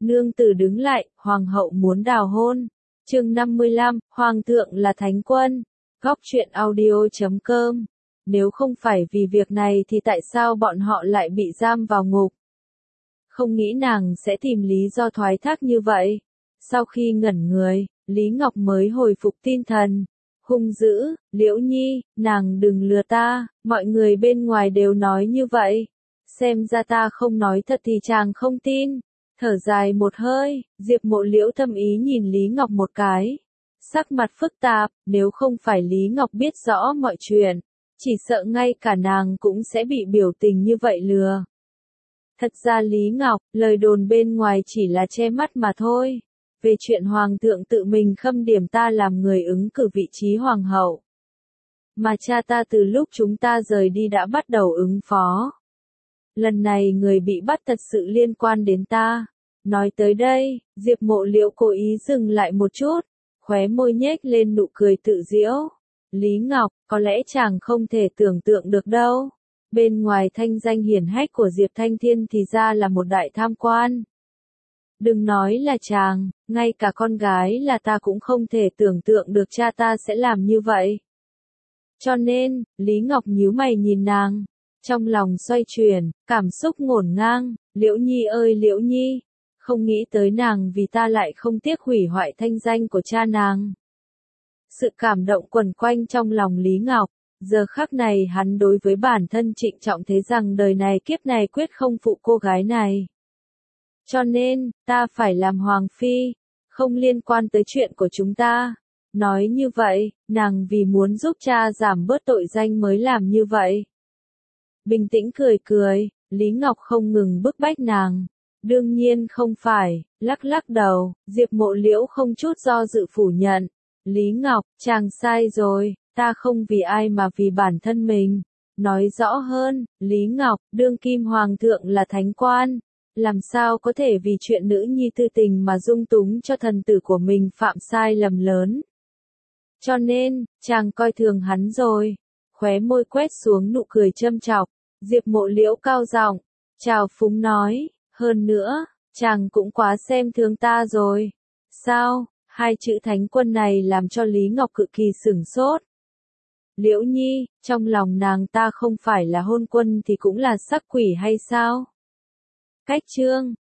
Nương tử đứng lại, hoàng hậu muốn đào hôn. Chương 55, Hoàng thượng là thánh quân. Góc truyện audio.com. Nếu không phải vì việc này thì tại sao bọn họ lại bị giam vào ngục? Không nghĩ nàng sẽ tìm lý do thoái thác như vậy. Sau khi ngẩn người, Lý Ngọc mới hồi phục tinh thần. Hung dữ, Liễu Nhi, nàng đừng lừa ta, mọi người bên ngoài đều nói như vậy. Xem ra ta không nói thật thì chàng không tin. Thở dài một hơi, Diệp Mộ Liễu thâm ý nhìn Lý Ngọc một cái. Sắc mặt phức tạp, nếu không phải Lý Ngọc biết rõ mọi chuyện, chỉ sợ ngay cả nàng cũng sẽ bị biểu tình như vậy lừa. Thật ra Lý Ngọc, lời đồn bên ngoài chỉ là che mắt mà thôi. Về chuyện Hoàng thượng tự mình khâm điểm ta làm người ứng cử vị trí Hoàng hậu. Mà cha ta từ lúc chúng ta rời đi đã bắt đầu ứng phó. Lần này người bị bắt thật sự liên quan đến ta. Nói tới đây, Diệp Mộ Liễu cố ý dừng lại một chút, khóe môi nhếch lên nụ cười tự giễu. Lý Ngọc, có lẽ chàng không thể tưởng tượng được đâu. Bên ngoài thanh danh hiển hách của Diệp Thanh Thiên thì ra là một đại tham quan. Đừng nói là chàng, ngay cả con gái là ta cũng không thể tưởng tượng được cha ta sẽ làm như vậy. Cho nên, Lý Ngọc nhíu mày nhìn nàng, trong lòng xoay chuyển, cảm xúc ngổn ngang. Liễu Nhi ơi Liễu Nhi, không nghĩ tới nàng vì ta lại không tiếc hủy hoại thanh danh của cha nàng. Sự cảm động quẩn quanh trong lòng Lý Ngọc, giờ khắc này hắn đối với bản thân trịnh trọng thế rằng đời này kiếp này quyết không phụ cô gái này. Cho nên, ta phải làm hoàng phi, không liên quan tới chuyện của chúng ta. Nói như vậy, nàng vì muốn giúp cha giảm bớt tội danh mới làm như vậy. Bình tĩnh cười cười, Lý Ngọc không ngừng bức bách nàng. Đương nhiên không phải, lắc lắc đầu, Diệp Mộ Liễu không chút do dự phủ nhận. Lý Ngọc, chàng sai rồi, ta không vì ai mà vì bản thân mình. Nói rõ hơn, Lý Ngọc, đương kim hoàng thượng là thánh quan. Làm sao có thể vì chuyện nữ nhi tư tình mà dung túng cho thần tử của mình phạm sai lầm lớn. Cho nên, chàng coi thường hắn rồi. Khóe môi quét xuống nụ cười châm chọc. Diệp Mộ Liễu cao giọng, chào phúng nói, hơn nữa, chàng cũng quá xem thường ta rồi. Sao? Hai chữ thánh quân này làm cho Lý Ngọc cực kỳ sửng sốt. Liễu Nhi, trong lòng nàng ta không phải là hôn quân thì cũng là sắc quỷ hay sao? Cách chương